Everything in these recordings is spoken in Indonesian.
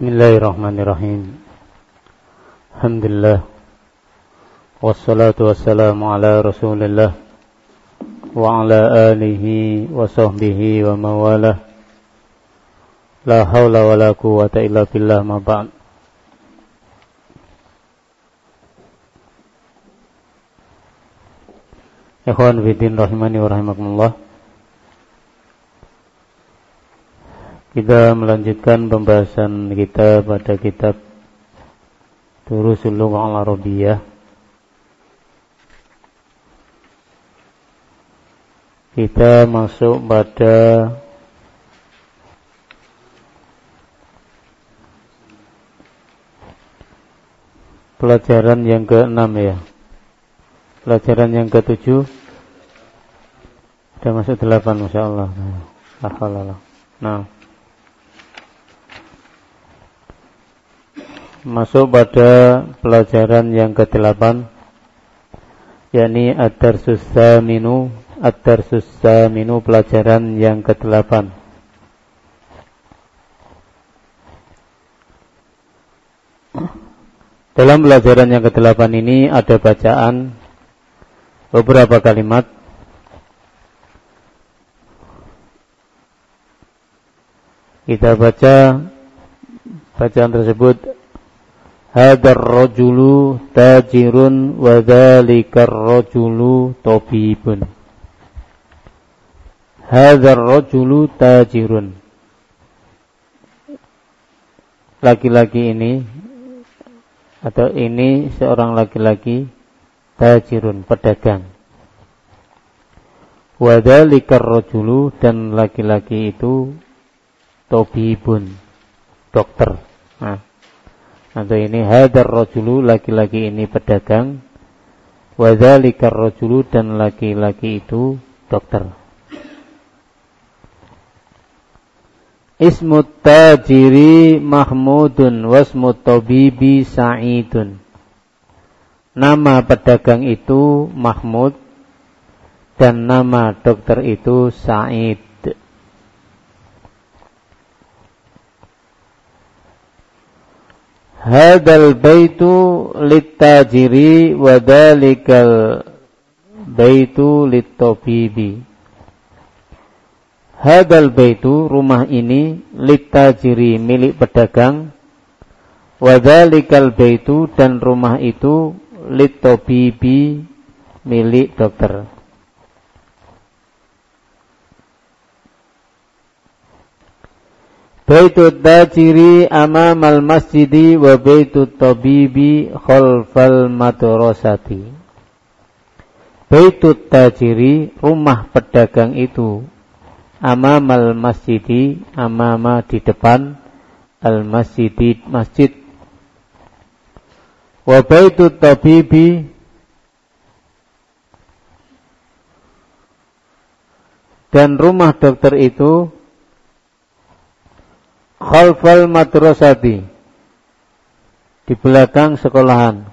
Bismillahirrahmanirrahim. Alhamdulillah. Wassalatu wassalamu ala Rasulillah wa ala alihi wa sahbihi wa mawalah. La hawla wa la quwwata illa billah, ma ba'd. Ikhwan fillah rahimani wa rahimakumullah. Kita melanjutkan pembahasan kita pada kitab Durusul Lughah Al-Arabiyyah. Kita masuk pada pelajaran yang ke-6 ya. Pelajaran yang ke-7 sudah masuk 8, masyaallah. Alhamdulillah. Nah, masuk pada pelajaran yang ke-8, yakni ad-darsus tsaminu, pelajaran yang ke-8. Dalam pelajaran yang ke-8 ini ada bacaan beberapa kalimat. Kita baca bacaan tersebut. Hadzal rajulu tajirun wa dzalikar rajulu tabibun. Hadzal rajulu tajirun. Laki-laki ini atau ini seorang laki-laki tajirun, pedagang. Wa dzalikar rajulu, dan laki-laki itu tabibun, dokter. Nah, atau ini hadar rajulu, laki-laki ini pedagang, wa dzalikar rajulu, dan laki-laki itu dokter. Ismut tajiri Mahmudun wasmut tabibi Sa'idun. Nama pedagang itu Mahmud dan nama dokter itu Sa'id. Hadzal baitu lit-tajiri wa dzalikal baitu lit-tabibi. Hadzal baitu, rumah ini, lit-tajiri, milik pedagang, wa dzalikal baitu, dan rumah itu, lit-tabibi, milik dokter. Baitut tajiri amamal masjidi wa baitut tabibi khalfal madrasati. Baitut tajiri, rumah pedagang itu, amamal masjidi, amama di depan, al masjidi, masjid. Wa baitut tabibi, dan rumah dokter itu khalfal madrasati, di belakang sekolahan.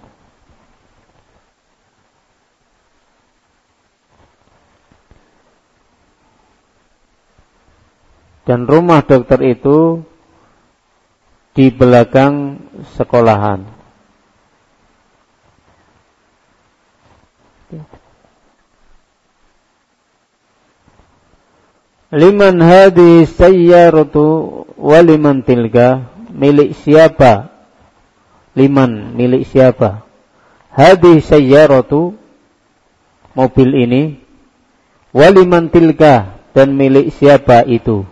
Dan rumah dokter itu di belakang sekolahan. Liman hadhihi sayyaratu waliman tilka, milik siapa? Liman, milik siapa? Hadhihi sayyaratu, mobil ini, waliman tilka, dan milik siapa itu?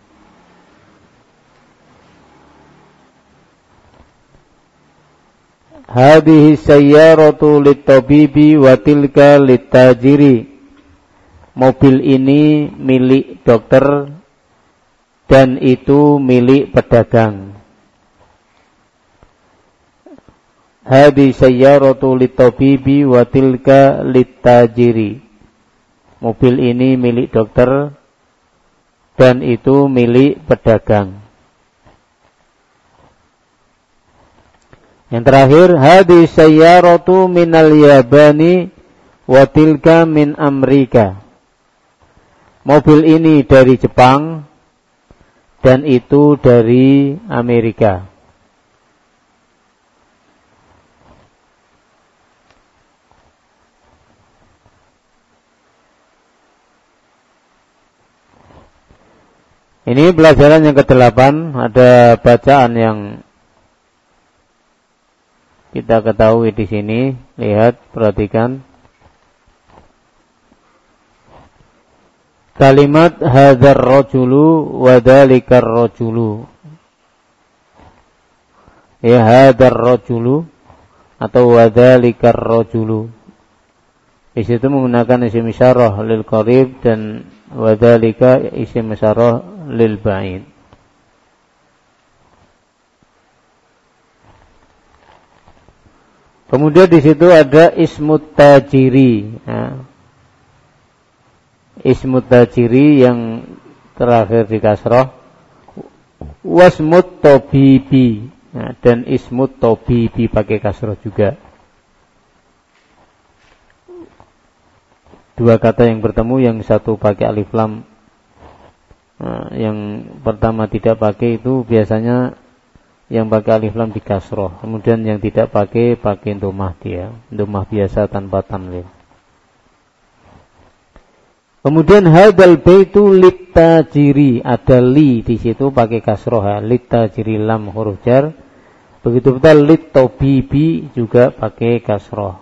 Hadhihi sayyaratu lit-tabibi wa tilka lit-tajiri. Mobil ini milik dokter dan itu milik pedagang. Hadhihi sayyaratu lit-tabibi wa tilka lit-tajiri. Mobil ini milik dokter dan itu milik pedagang. Yang terakhir, hadhihi sayyaratu minal Yabani wa tilka min Amerika. Mobil ini dari Jepang dan itu dari Amerika. Ini pelajaran yang ke-8, ada bacaan yang kita ketahui di sini. Lihat, perhatikan. Kalimat hadzal rajulu wa dzalikar rajulu. Ya, hadzal rajulu atau wa dzalikar rajulu. Di situ menggunakan isim isyarah lil qarib dan wa dzalika isim isyarah lil ba'id. Kemudian di situ ada ismut tajiri. Nah, ismut tajiri yang terakhir di kasrah, wasmut tabibi. Nah, dan ismut tabibi pakai kasrah juga. Dua kata yang bertemu, yang satu pakai alif lam, yang pertama tidak pakai, itu biasanya yang pakai alif lam di kasroh. Kemudian yang tidak pakai dhammah dia, dhammah biasa tanpa tanwin. Kemudian hadzal baitu litajiri, ada li di situ pakai kasroh, litajiri lam huruf jar. Begitu pula litabibi juga pakai kasroh.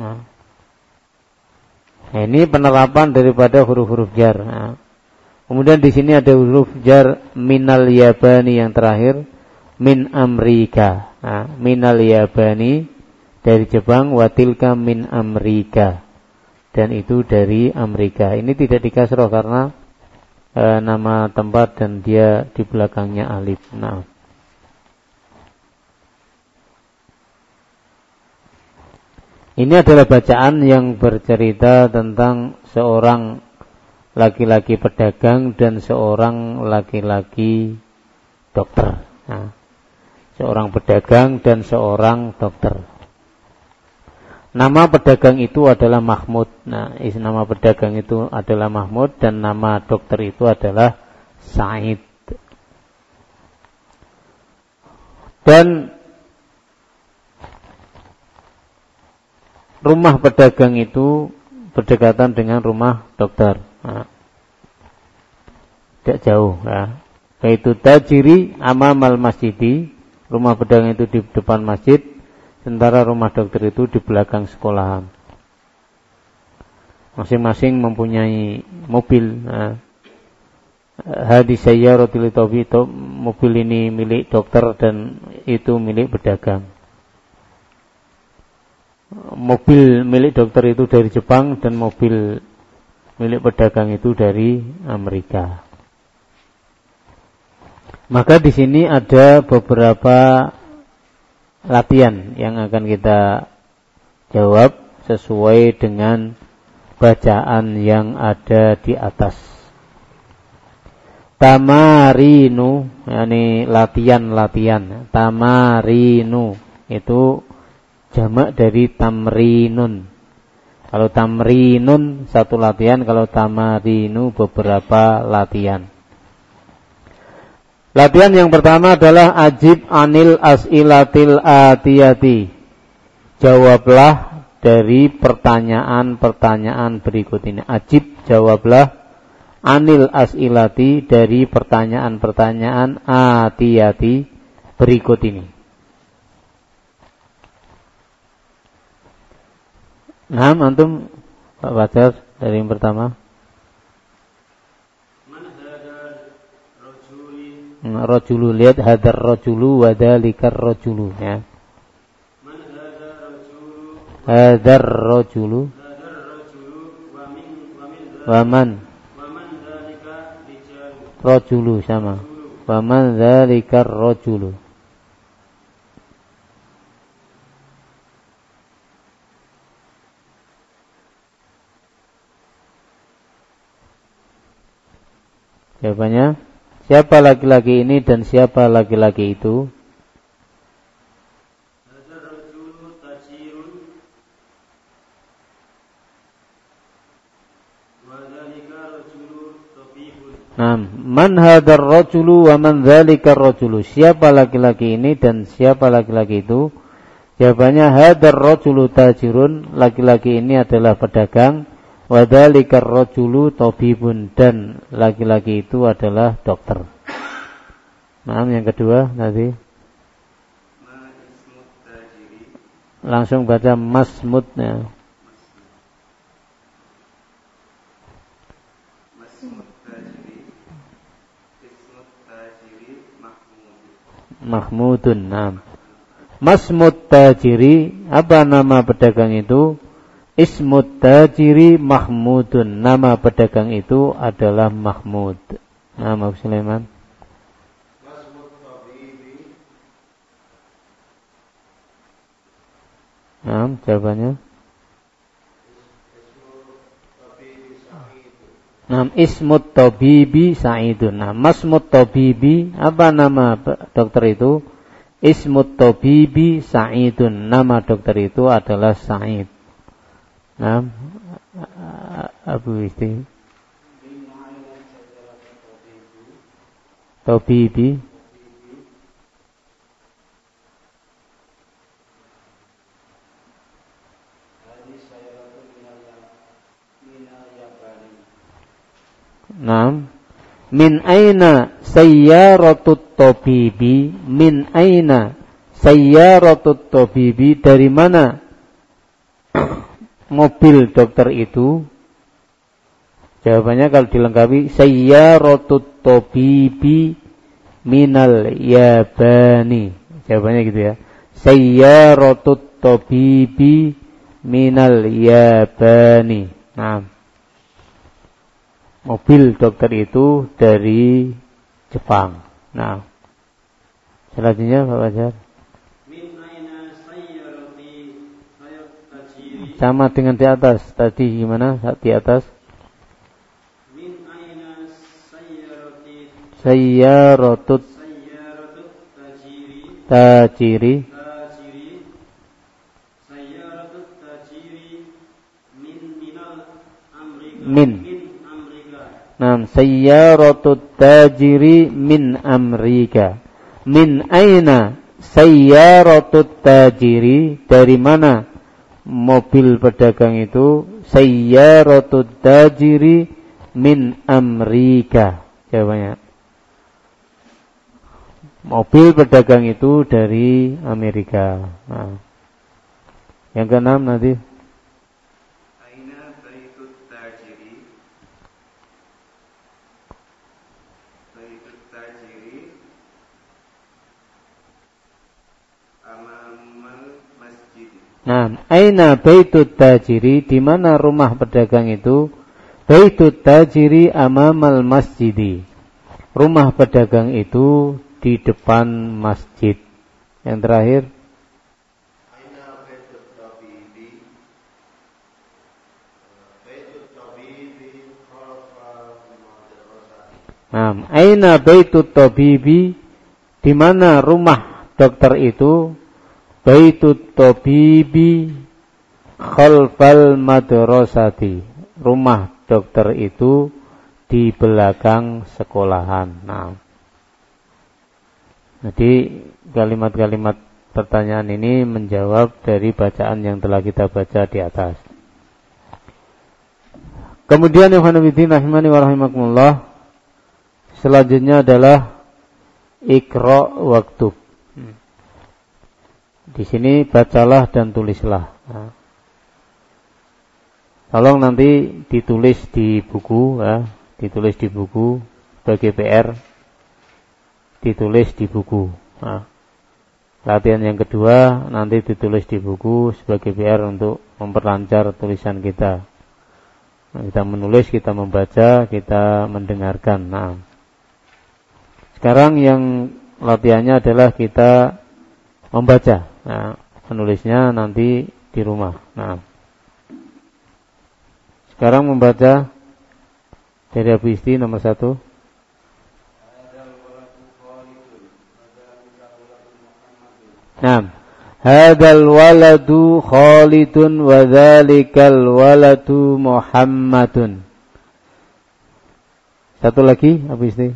Nah, ini penerapan daripada huruf-huruf jar. Nah, kemudian di sini ada huruf jar minal yabani yang terakhir, min Amrika. Nah, minal yabani dari Jepang, watilka min Amrika, dan itu dari Amerika. Ini tidak dikasroh karena nama tempat dan dia di belakangnya alif. Nah, ini adalah bacaan yang bercerita tentang seorang laki-laki pedagang dan seorang laki-laki dokter. Nah, seorang pedagang dan seorang dokter. Nama pedagang itu adalah Mahmud. Nah, nama pedagang itu adalah Mahmud dan nama dokter itu adalah Said. Dan rumah pedagang itu berdekatan dengan rumah dokter. Nah, tidak jauh. Ya. Yaitu tajiri amamal masjidi, rumah pedagang itu di depan masjid, sementara rumah dokter itu di belakang sekolahan. Masing-masing mempunyai mobil. Nah, hadis sayyaratul litabi, mobil ini milik dokter dan itu milik pedagang. Mobil milik dokter itu dari Jepang dan mobil milik pedagang itu dari Amerika. Maka di sini ada beberapa latihan yang akan kita jawab sesuai dengan bacaan yang ada di atas. Tamarinu, yakni latihan. Tamarinu itu jamak dari tamrinun. Kalau tamrinun satu latihan, kalau tamarinu beberapa latihan. Latihan yang pertama adalah ajib anil as'ilatil atiyati. Jawablah dari pertanyaan-pertanyaan berikut ini. Ajib, jawablah anil as'ilati, dari pertanyaan-pertanyaan atiyati berikut ini. Nah, antum Pak Fajar dari yang pertama. Rajulu, lihat hadar rajulu wa dalikar rajulu, ya. Hadar rajulu wa man rajulu sama. Wa man dalikar rajulu. Jawabannya, siapa laki-laki ini dan siapa laki-laki itu? Nah, man hadar rajulu wa man dzalika rajulu. Siapa laki-laki ini dan siapa laki-laki itu? Jawabannya hadar rajulu tajirun, laki-laki ini adalah pedagang, Wa dzalikar rajulu tabibun, dan laki-laki itu adalah dokter. Nah, yang kedua tadi. Langsung baca masmudnya. Mahmudun. Nah. Masmud tajiri, apa nama pedagang itu? Ismut tajiri Mahmudun, nama pedagang itu adalah Mahmud. Nah, Mas Sulaiman. Masmud tabibi. Nah, jawabannya. Nah, Ismut tabibi Sa'idun. Nah, Masmud tabibi, apa nama dokter itu? Ismut tabibi Sa'idun, nama dokter itu adalah Sa'id. Nah, Abu Isti tabibi. Nah, min aina sayyaratut tabibi, min aina sayyaratut tabibi, dari mana mobil dokter itu? Jawabannya kalau dilengkapi sayyaratut tabibi minal yabani. Jawabannya gitu ya. Sayyaratut tabibi minal yabani. Nah, mobil dokter itu dari Jepang. Nah, selanjutnya Pak Fajar. Sama dengan di atas. Tadi gimana di atas? Min aina sayyaratut tajiri. Sayyaratut tajiri min. Nah, sayyaratut tajiri min Amerika. Min aina sayyaratut tajiri, dari mana mobil pedagang itu? Sayyaratut tajiri min Amerika. Jawabannya, mobil pedagang itu dari Amerika. Nah, yang keenam nanti. Aina baitut tajiri. Baitut tajiri amamal masjid. Nah, aina baitut tajiri, di mana rumah pedagang itu? Baitut tajiri amamal masjidi, rumah pedagang itu di depan masjid. Yang terakhir, aina baitut tabibi. Baitut tabibi khalfal madrasah. Nah, aina baitut tabibi, di mana rumah dokter itu? Baitut tabibi khalfal madrasati, rumah dokter itu di belakang sekolahan. Nah, jadi kalimat-kalimat pertanyaan ini menjawab dari bacaan yang telah kita baca di atas. Kemudian ikhwanuddin rahimani wa rahimakumullah, selanjutnya adalah Iqra waktub. Di sini bacalah dan tulislah. Nah, tolong nanti ditulis di buku, ya, ditulis di buku sebagai PR, ditulis di buku. Nah, latihan yang kedua nanti ditulis di buku sebagai PR untuk memperlancar tulisan kita. Nah, kita menulis, kita membaca, kita mendengarkan. Nah, sekarang yang latihannya adalah kita membaca. Nah, menulisnya nanti di rumah. Nah, sekarang membaca dari Abu Isti nomor 1. Nah, hadzal waladu Khalidun wa dzalikal waladu Muhammadun. Satu lagi Abu Isti.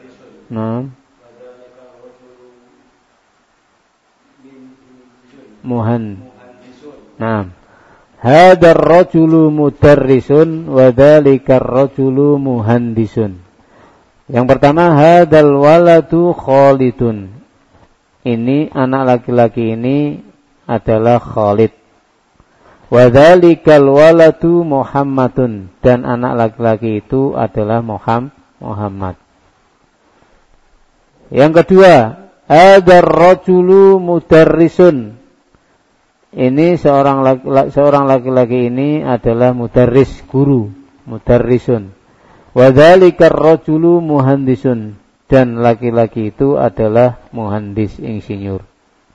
Nah, Naam. Hadzal rajulu mudarrisun wa dzalikar rajulu muhandisun. Yang pertama, hadzal waladu Khalidun. Ini anak laki-laki ini adalah Khalid. Wa dzalikal waladu Muhammadun, dan anak laki-laki itu adalah Muhammad. Yang kedua, hadzal rajulu mudarrisun. Ini seorang laki-laki ini adalah mudarris, guru, mudarrisun. Wa dzalikar rajulu muhandisun, dan laki-laki itu adalah muhandis, insinyur.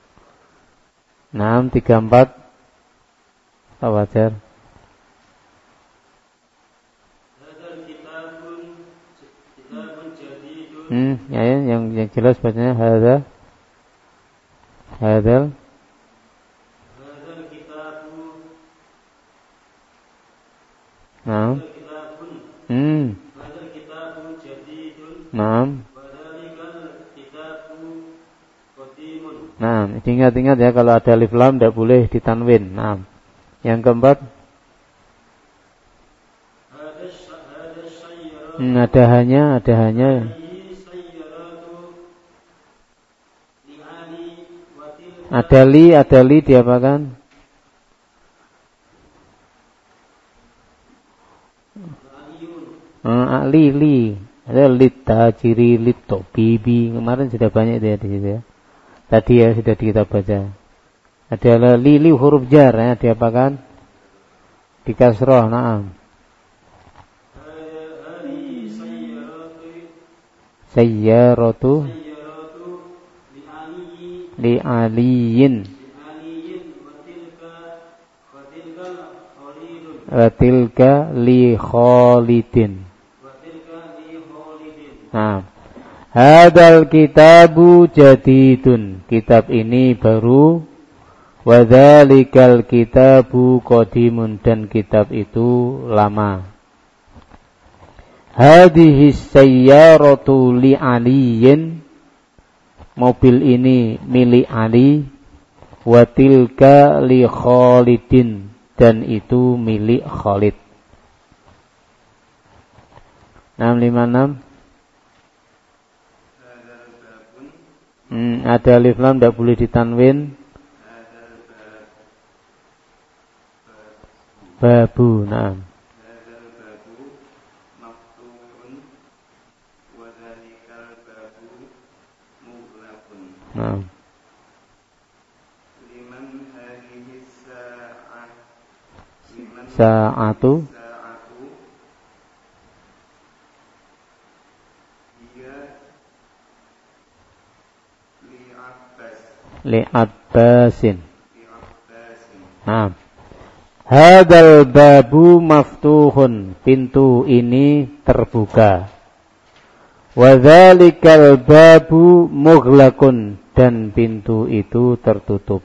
6, 3, 4. Pak Wajar. Ya, yang jelas bacanya hadzal Naam. Naam. Naam, ingat-ingat ya, kalau ada alif lam tidak boleh ditanwin. Naam. Yang keempat, ada hanya. Ada li diapakan? Li. Ada lita, ciri, lito, bibi. Kemarin sudah banyak dia di situ ya. Tadi ya sudah kita baca. Adalah li huruf jar ya, diapakan? Di kasroh, na'am. Sayyaratu li aliyin wa tilka li Khalidin. Nah, hadzal kitabu jadidun, kitab ini baru. Wa dzalikal kitabu qadimun, dan kitab itu lama. Hadhihi sayyaratu li aliyin, mobil ini milik Ali. Wa tilka li Khalidin, dan itu milik Khalid. 656. Ada alif lam tidak boleh ditanwin. Babu, na'am. Na'am. Sa'atu li Abbasin. Nah, hadzal babu maftuhun, pintu ini terbuka. Wa dzalikal babu mughlaqun, dan pintu itu tertutup.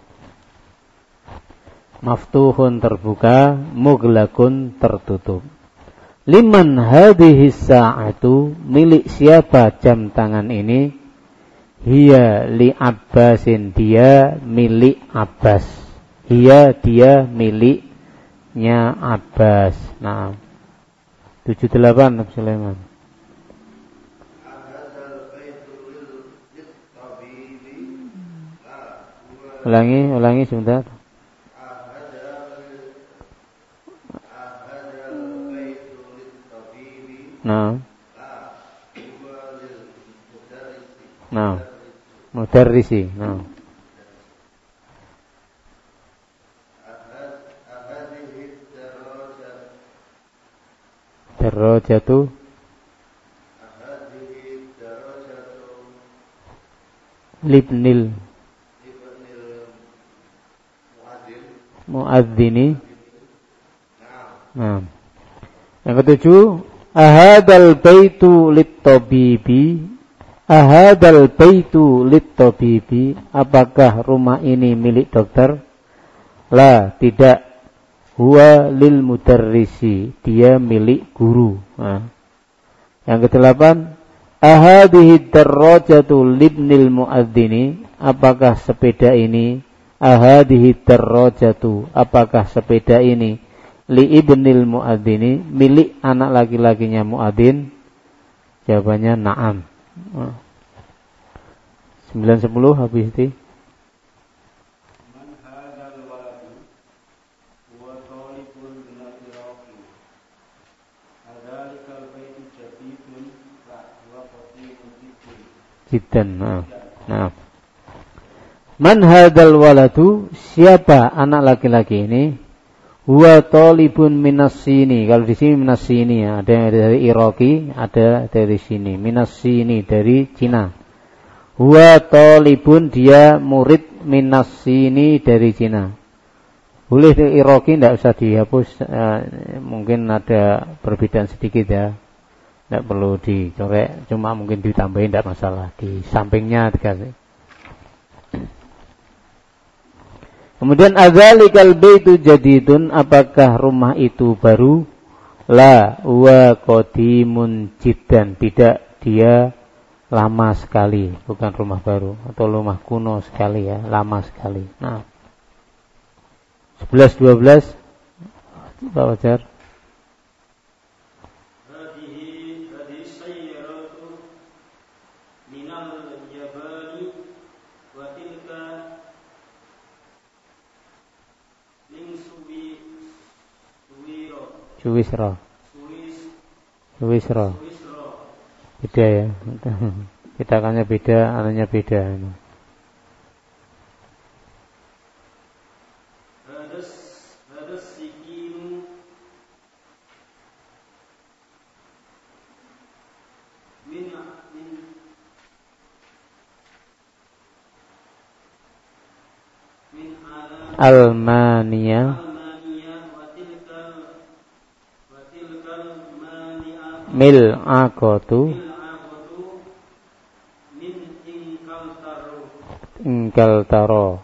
Maftuhun terbuka, mughlaqun tertutup. Liman hadhihi sa'atu, milik siapa jam tangan ini? Hiya li Abbasin, dia milik Abbas. Hiya, dia miliknya Abbas. Nah, 78 Nabi Sulaiman. Ulangi sebentar. Nah, mudarrisi. Nah, darajatu libnil muadzini. Nah, yang ketujuh, ahadal baitu lit-tabibi. Ahadal baitu lit-tabibi, apakah rumah ini milik dokter? La, tidak. Huwa lil mudarrisi, dia milik guru. Nah, yang kedelapan, ahadihi darrajatu libnil muadzini, apakah sepeda ini ahadihi darrajatu, apakah sepeda ini li ibnil muadzini, milik anak laki-lakinya muadzin? Jawabannya na'am. 9-10 habis itu. Jiddan. Nah. Man hadzal waladu, siapa anak laki-laki ini? Huwa talibun minas sini. Kalau di sini minas sini ya, ada yang dari Iraki, ada dari sini. Minas sini dari Cina. Huwa talibun, dia murid minas sini dari Cina. Boleh dari Iraki, tidak usah dihapus. Mungkin ada perbedaan sedikit ya. Tidak perlu dicorek, cuma mungkin ditambahin, tidak masalah. Di sampingnya dikasih. Kemudian adzalikal baitu jadidun, apakah rumah itu baru? La wa qadimun jiddan, tidak, dia lama sekali, bukan rumah baru atau rumah kuno sekali ya, lama sekali. Nah, 11-12 Pak Wajar. Suwisra. Beda ya. Cetakannya beda, anunya beda. Almania mil akotu ingkal taro.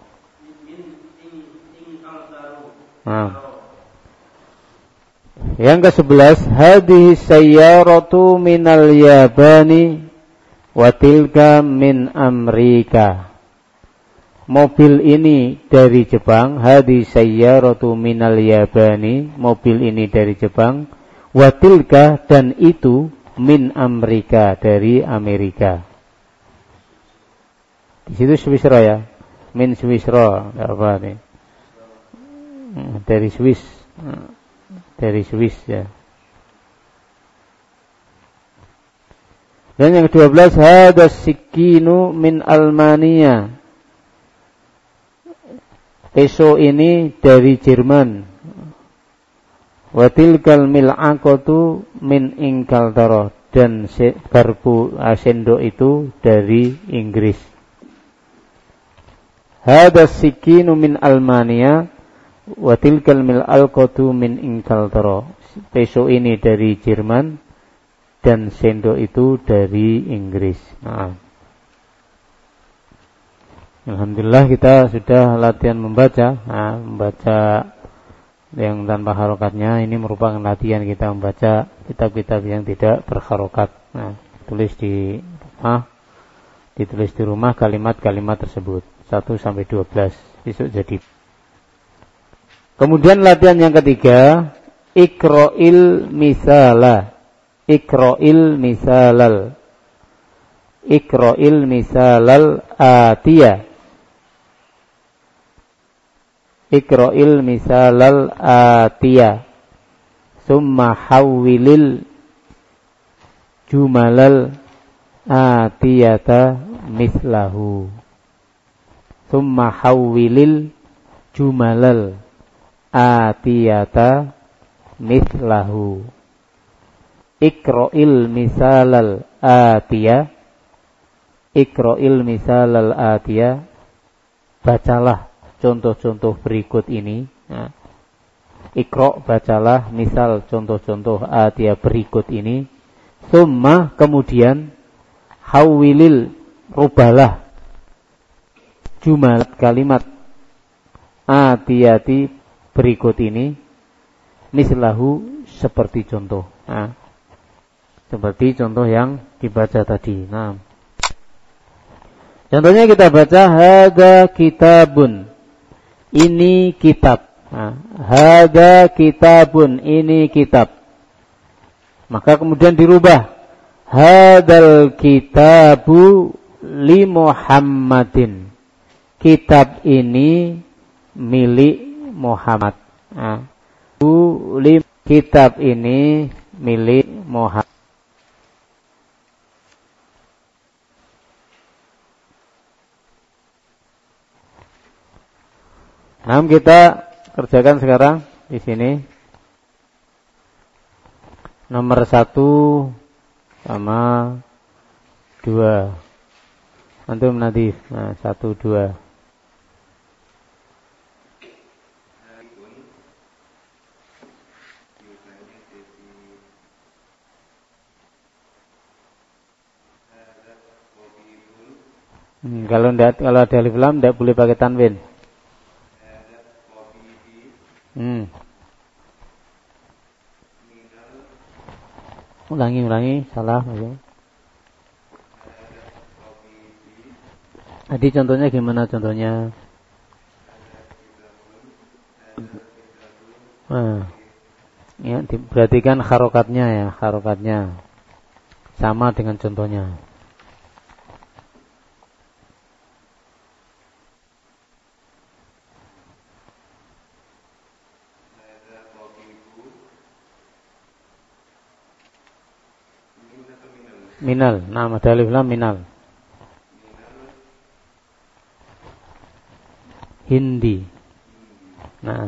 Yang ke-11, hadhihi sayyaratu minal Yabani wa tilka min Amerika. Mobil ini dari Jepang, hadhihi sayyaratu minal Yabani, mobil ini dari Jepang. Watilka, dan itu min Amerika, dari Amerika. Di situ Swisra ya, min Swisra, apa nih? Dari Swiss ya. Dan yang ke-12, hadas sikinu min Almania. Pisau ini dari Jerman. Watilkal mil'aqatu min Inglaterra, dan garpu sendok itu dari Inggris. Hadas sikinu min Almania watilkal mil'aqatu min Inglaterra. Pisau ini dari Jerman dan sendok itu dari Inggris. Nah. Alhamdulillah kita sudah latihan membaca. Membaca yang tanpa harokatnya. Ini merupakan latihan kita membaca kitab-kitab yang tidak berharokat. Nah, ditulis di rumah kalimat-kalimat tersebut 1-12 besok jadi. Kemudian latihan yang ketiga, iqra'il misalal atiyah. Iqra'il misalal atiyah summa hawwilil jumalal atiyata mislahu. Summa hawwilil jumalal atiyata mislahu. Iqra'il misalal atiyah. Iqra'il misalal atiyah, bacalah contoh-contoh berikut ini. Nah, Iqra', bacalah, misal contoh-contoh atiyah berikut ini. Summa, kemudian hawwilil, rubalah jumal kalimat atiyati berikut ini mislahu, seperti contoh. Nah, seperti contoh yang dibaca tadi. Nah, contohnya kita baca hada kitabun. ini kitab. Hada kitabun, ini kitab. Maka kemudian dirubah. Hadal kitabu li Muhammadin. Kitab ini milik Muhammad. Kitab ini milik Muhammad. Nah, kita kerjakan sekarang di sini. Nomor 1 sama 2. Antum nanti 1, 2. Kalau ada alif lam tidak boleh pakai tanwin. Ulangi, salah. Tadi contohnya gimana contohnya? Ya, diperhatikan harokatnya sama dengan contohnya. Minal, nama alif lam minal. Hindi. Nah.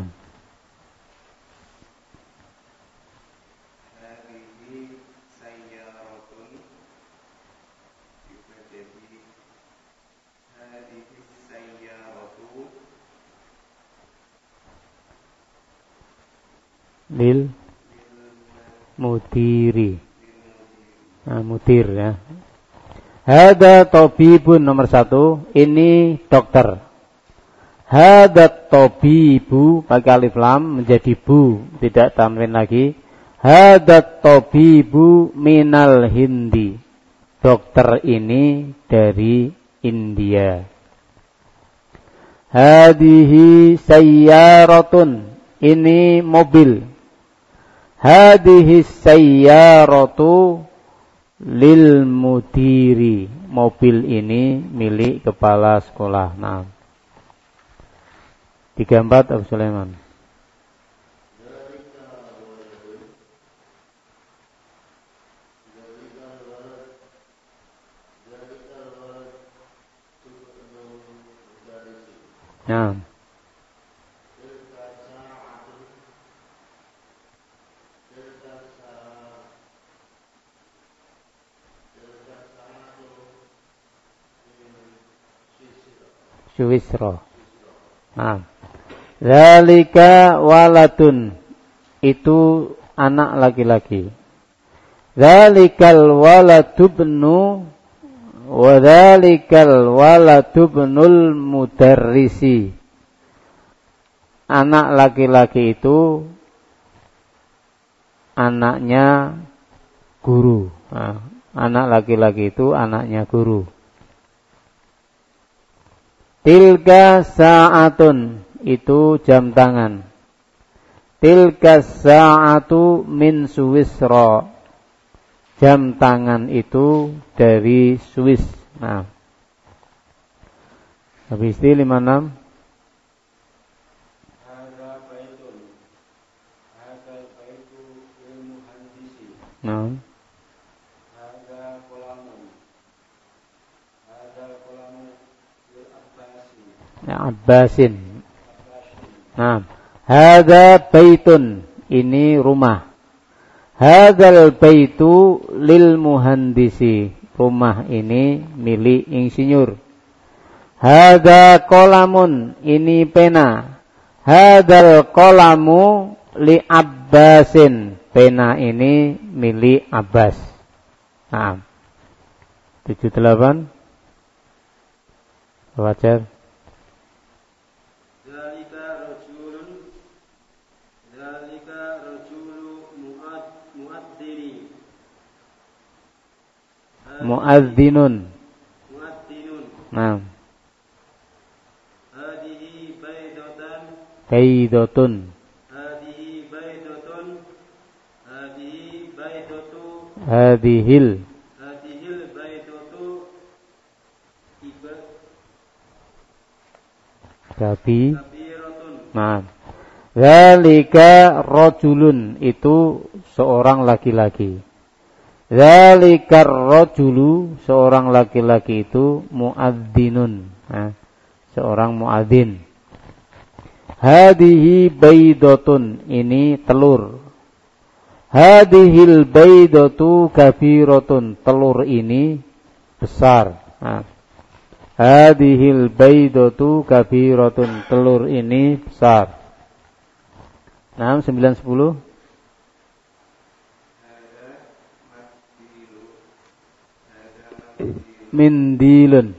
Lil mudiri. Mudir ya. Hada tabibun nomor 1, ini dokter. Hada tabibu pakai alif lam menjadi bu, tidak tanwin lagi. Hada tabibu minal Hindi. Dokter ini dari India. Hadihi sayyaratun, ini mobil. Hadihi sayyaratu lil mudiri, mobil ini milik kepala sekolah. Nah, 34 Abu Sulaiman. Nah, Suwisro. Nah, zalika waladun, itu anak laki-laki. Zalikal waladubnu wa zalikal waladubnul mudarrisi. Anak laki-laki itu anaknya guru. Nah, anak laki-laki itu anaknya guru. Tilka sa'atun, itu jam tangan. Tilka sa'atu min Suwisra, jam tangan itu dari Swiss. Nah, habis itu 56. Nah, Abbasin. Nah, hadza baitun, ini rumah. Hadzal baitu lil muhandisi, rumah ini milik insinyur. Hadza qalamun, ini pena. Hadzal qalamu li Abbasin, pena ini milik Abbas. Nah, 78 wajar. Mu'adzinun. Nah. Hadihi baydatan baydotun. Hadhihi baydotun. Hadhihi baydotu. Hadhil baydotu. Iba. Kabiratun. Nah. Zalika rajulun, itu seorang laki-laki. Zalikar rajulu, seorang laki-laki itu muadzzinun. Nah, seorang muadzin. Hadhihi baydotun, ini telur. Hadhil baydatu kabiratun, telur ini besar. Nah, hadhil baydatu kabiratun, telur ini besar. 6, 9, 10. Mindilun.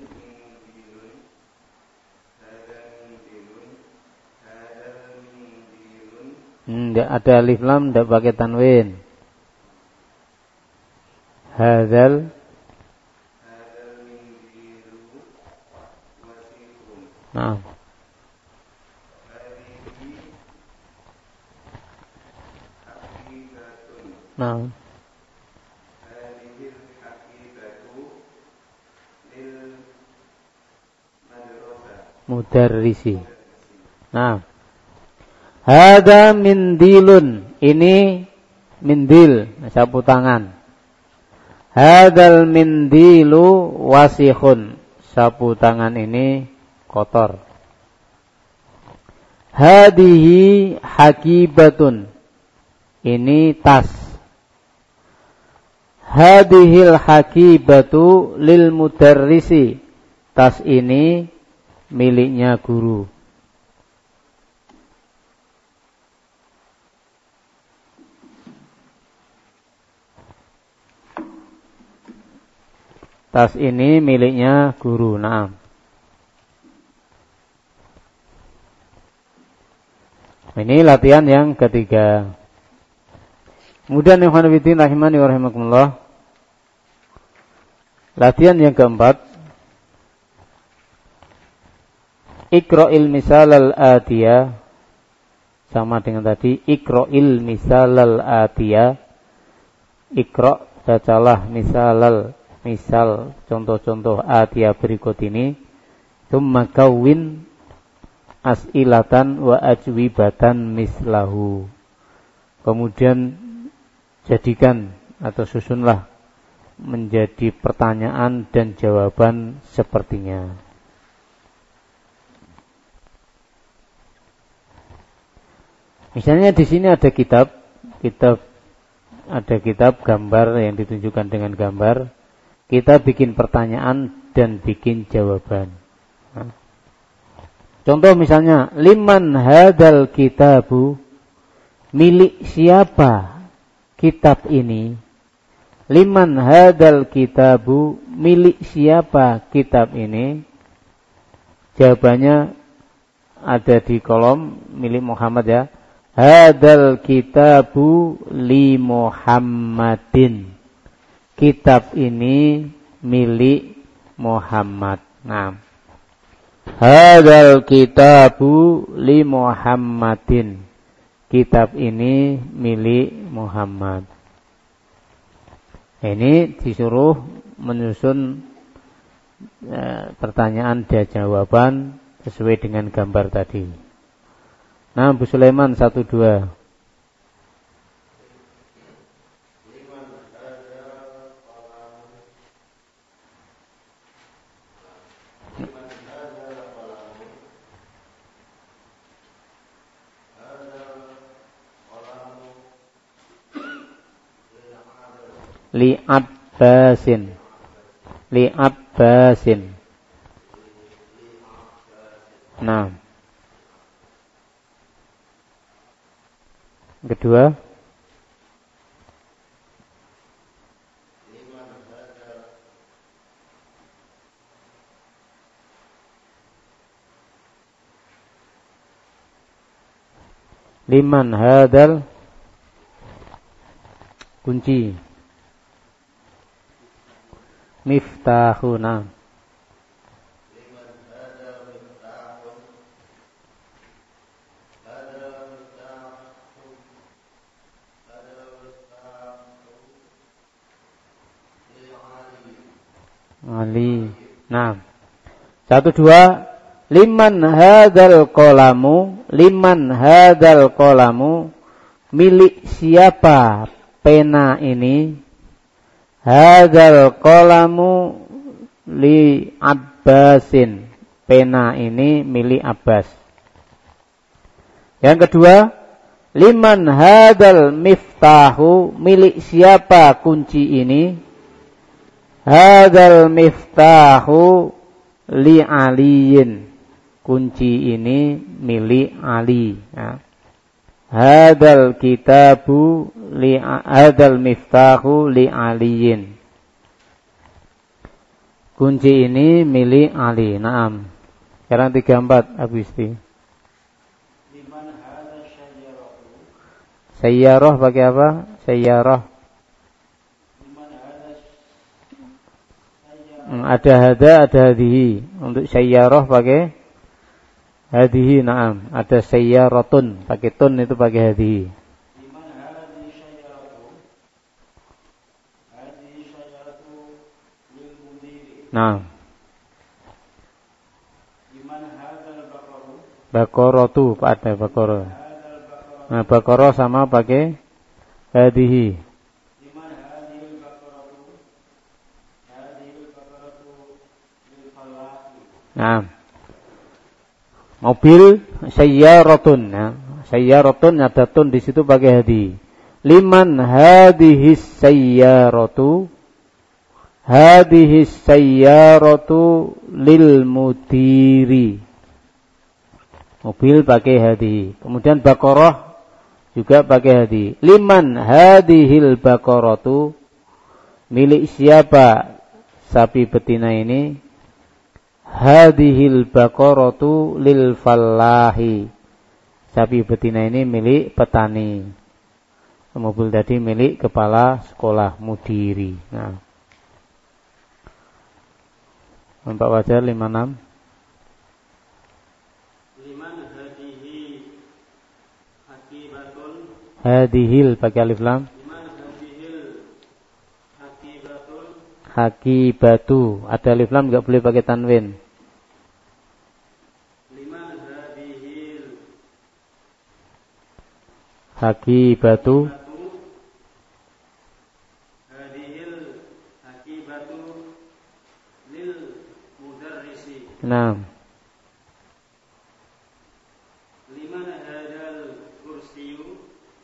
Enggak ada alif lam, enggak pakai tanwin. Hadzal Nah. Nah. Mudarrisi. Nah. Hada mindilun, ini mindil, sapu tangan. Hadal mindilu wasikhun, sapu tangan ini kotor. Hadihi hakibatun, ini tas. Hadihil hakibatu lil mudarrisi, tas ini miliknya guru. Tas ini miliknya guru. Nah. Ini latihan yang ketiga. Kemudian ikhwan fillah rahimani wa rahimakumullah. Latihan yang keempat. Iqra'il misal al-atiyah, sama dengan tadi. Iqra'il misal al-atiyah. Iqra', bacalah misal contoh-contoh atiyah berikut ini. Tsumma kawwin as'ilatan wa ajwibatan mislahu. Kemudian jadikan atau susunlah menjadi pertanyaan dan jawaban sepertinya. Misalnya di sini ada kitab gambar yang ditunjukkan dengan gambar. Kita bikin pertanyaan dan bikin jawaban. Nah. Contoh misalnya, liman hadal kitabu, milik siapa kitab ini? Liman hadal kitabu, milik siapa kitab ini? Jawabannya ada di kolom milik Muhammad ya. Hadal kitabu li Muhammadin. Kitab ini milik Muhammad. Nah. Hadal kitabu li Muhammadin. Kitab ini milik Muhammad. Ini disuruh menyusun pertanyaan dan jawaban sesuai dengan gambar tadi. Nah, Bu Sulaiman 1, 2. Li Abbasin. Nah. Kedua. Liman hadal kunci. Miftahuna. Ali. Nah. 1 2 liman hadzal qalamu, liman hadzal qalamu, milik siapa pena ini? Hadzal qalamu li Abbasin, pena ini milik Abbas. Yang kedua, liman hadzal miftahu, milik siapa kunci ini? Hadzal miftahu li Aliyin, kunci ini milik Ali. Ya. Hadzal kitabu li hadzal miftahu li Aliyin, kunci ini milik Ali. Naam. Sekarang 34 Abu Isti. Liman hadza syajaratu. Sayyarah pakai apa? Sayyarah. Liman hadza Ada hada, ada hadihi. Untuk sayyarah pakai hadihi. Naam. Ada sayyaratun, pakai tun itu pakai hadihi. liman hadza syajaratu. Hadza syajaratu lil mudiri. Naam. Liman hadzal baqaru. Baqaratu, ada baqarah. Hadzal baqaru. Nah, baqarah sama pakai hadihi. Liman hadzal baqaratu. Hadzal baqaratu lil fallahi. Nah. Mobil sayyaratun, ya. Sayyaratun ada tun di situ pakai hadi. Liman hadhis sayyaratu, hadhis sayyaratu lil mudiri. Mobil pakai hadi. Kemudian baqarah juga pakai hadi. Liman hadhil baqaratu, milik siapa sapi betina ini? Hadhil baqaratu lil fallahi, sapi betina ini milik petani. Mobil tadi milik kepala sekolah mudiri. Nah. Nampak wajar 56. Liman hadihi hakibatun. Hadhil pakai alif lam. Liman hadihil hakibatun. Hakibatu, ada alif lam, enggak boleh pakai tanwin. Liman hadihil Hakibatu, hadihil hakibatu lil mudarrisi. nah. Liman hadal kursiyu.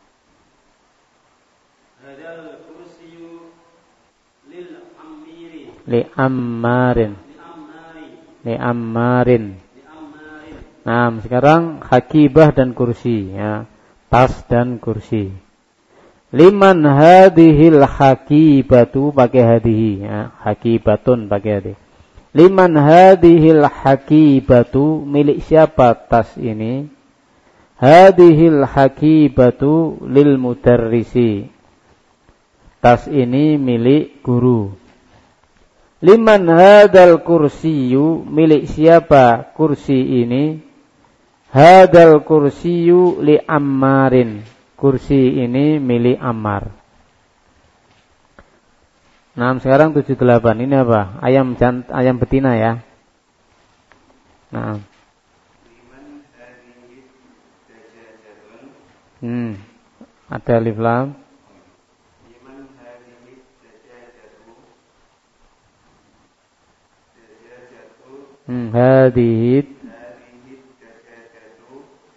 Hadal kursiyu lil amiri. Li ammarin, Li ammari. li ammarin. Li ammarin. Nah, sekarang hakibah dan kursi, ya. Tas dan kursi. Liman hadhil hakibatu pakai hadihi, ya. Hakibatun pakai hadihi. Liman hadhil hakibatu, milik siapa tas ini? Hadhil hakibatu lil mudarrisi, tas ini milik guru. Liman hadal kursiyu, milik siapa kursi ini? Hadal kursiyu li ammarin, kursi ini milik Ammar. Nah, sekarang 78. Ini apa? Ayam betina, ya. Nah. Liman hadhihi dajajatun. Ada alif lam. Liman hadhihi dajajatu. Dajajatu. Hadhihi Hadhihi dajajatu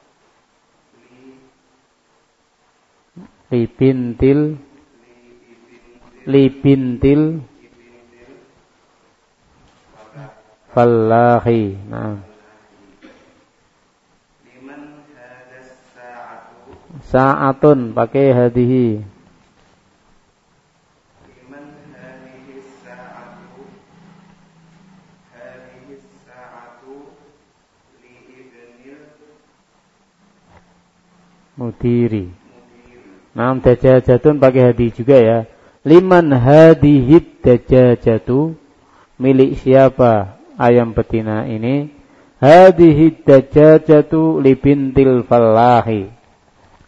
li bintil fallahi. Nah. Liman hadas sa'atu. Sa'atun pakai hadihi. Liman hadhihi sa'atu. Hadhihi sa'atu li ibnil Mudiri. Nah, dajajatun pakai hadi juga, ya. Liman hadihid dajajatu, milik siapa ayam betina ini? Hadihid dajajatu li bintil fallahi,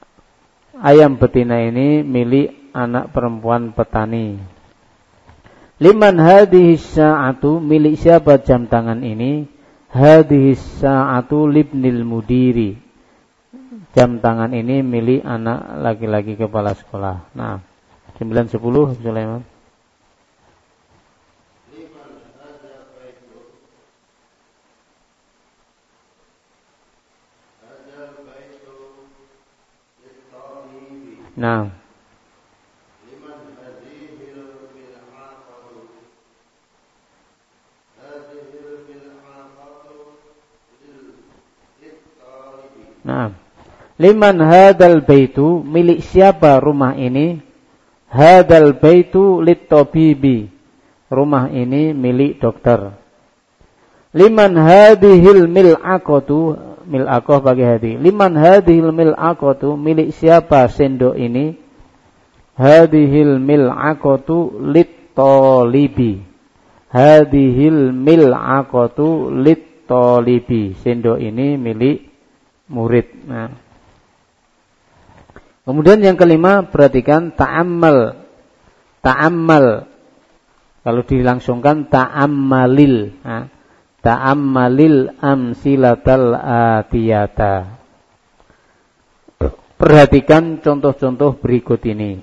ayam betina ini milik anak perempuan petani. Liman hadhihi sa'atu, milik siapa jam tangan ini? Hadhihi sa'atu libnil mudiri. Jam tangan ini milik anak laki-laki kepala sekolah. Nah, 9:10 Sulaiman. Nah, nah, liman hadal baitu, milik siapa rumah ini? Hadal baitu lit-tabibi, rumah ini milik dokter. Liman hadhil mil'aqatu, mil'aqah bagi hadi. Liman hadhil mil'aqatu, milik siapa sendok ini? Hadhil mil'aqatu lit-talibi. Hadhil mil'aqatu lit-talibi, sendok ini milik murid. Nah, kemudian yang kelima, perhatikan ta'ammal. Ta'ammal, kalau dilangsungkan ta'ammalil. Nah, ta'ammalil amsilatal atiyata. Perhatikan contoh-contoh berikut ini.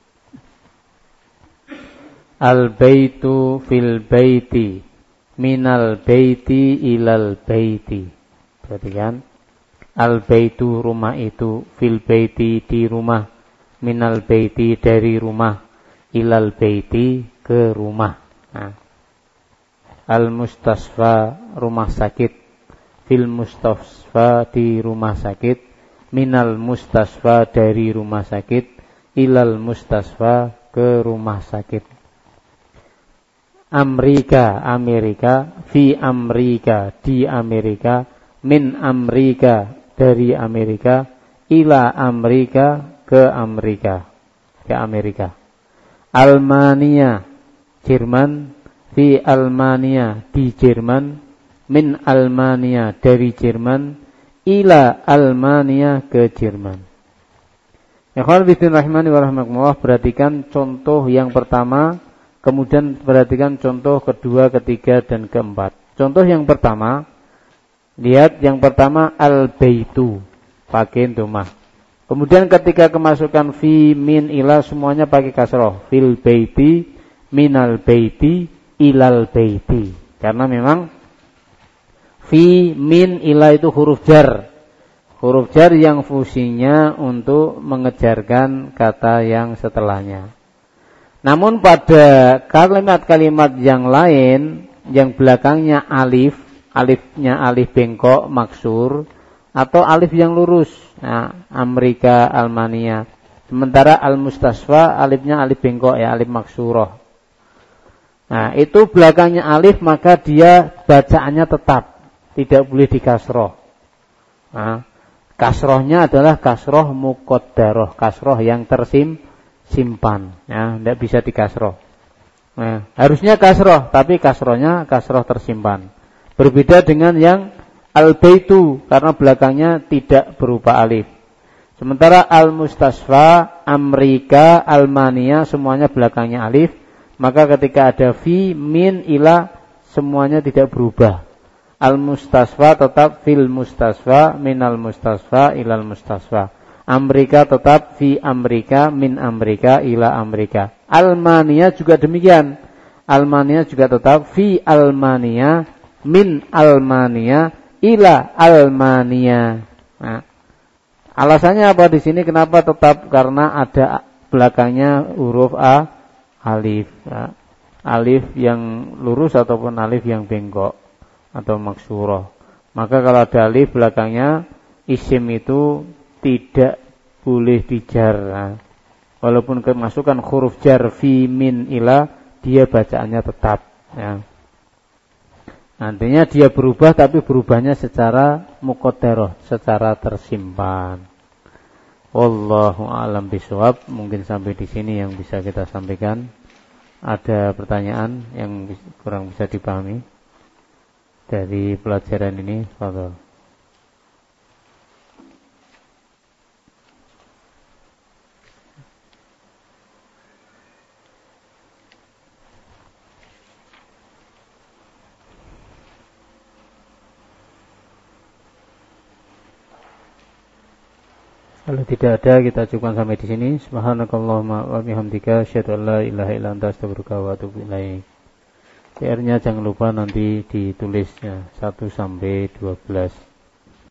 Al-baitu fil baiti, minal baiti ilal baiti. Perhatikan. Al-baitu, rumah itu, fil baiti, di rumah, minal baiti, dari rumah, ilal baiti, ke rumah. Nah. Al-mustasfa, rumah sakit, fil mustasfa, di rumah sakit, minal mustasfa, dari rumah sakit, ilal mustasfa, ke rumah sakit. Amerika, Amerika, fi Amerika, di Amerika, min Amerika, dari Amerika, ila Amerika, ke Amerika, ke Amerika. Almania, Jerman, fi Almania, di Jerman, min Almania, dari Jerman, ila Almania, ke Jerman. Ikhwan fillah rahimani wa rahmakumullah, perhatikan contoh yang pertama, kemudian perhatikan contoh kedua, ketiga, dan keempat. Contoh yang pertama, lihat yang pertama, al-baitu, pakai domah. Kemudian ketika kemasukan fi, min, ila, semuanya pakai kasroh. Fil baiti, minal baiti, ilal baiti. Karena memang fi, min, ila itu huruf jar. Huruf jar yang fungsinya untuk mengejarkan kata yang setelahnya. Namun pada kalimat-kalimat yang lain, yang belakangnya alif, alifnya alif bengkok, maksur, atau alif yang lurus. Nah, Amerika, Almania. Sementara al-mustasfa, alifnya alif bengkok, ya, alif maksurah. Nah, itu belakangnya alif, maka dia bacaannya tetap, tidak boleh dikasroh. Nah, kasrohnya adalah kasroh muqaddarah, kasroh yang tersimpan, ya, tidak bisa dikasroh. Nah, harusnya kasroh, tapi kasrohnya kasroh tersimpan. Berbeda dengan yang al-baitu, karena belakangnya tidak berupa alif. Sementara al-mustasfa, Amerika, Almania, semuanya belakangnya alif. Maka ketika ada fi, min, ila, semuanya tidak berubah. Al-mustasfa tetap fil mustasfa, minal mustasfa, ilal mustasfa. Amerika tetap fi Amerika, min Amerika, ila Amerika. Almania juga demikian. Almania juga tetap fi Almania, min Almania, ila Almania. Nah, alasannya apa di sini? Kenapa tetap? Karena ada belakangnya huruf alif. Nah, alif yang lurus ataupun alif yang bengkok atau maksurah. Maka kalau ada alif belakangnya, isim itu tidak boleh dijar. Nah, walaupun kemasukan huruf jar fi, min, ila, dia bacaannya tetap. Ya. Nantinya dia berubah, tapi berubahnya secara muqaddarah, secara tersimpan. Wallahu a'lam bishawab. Mungkin sampai di sini yang bisa kita sampaikan. Ada pertanyaan yang kurang bisa dipahami dari pelajaran ini? Fadhol. Kalau tidak ada, kita cukupkan sampai di sini. Subhanakallahumma wa bihamdika asyhadu an la ilaha illa anta astaghfiruka wa atubu ilaik. PR-nya jangan lupa nanti ditulisnya 1 sampai 12.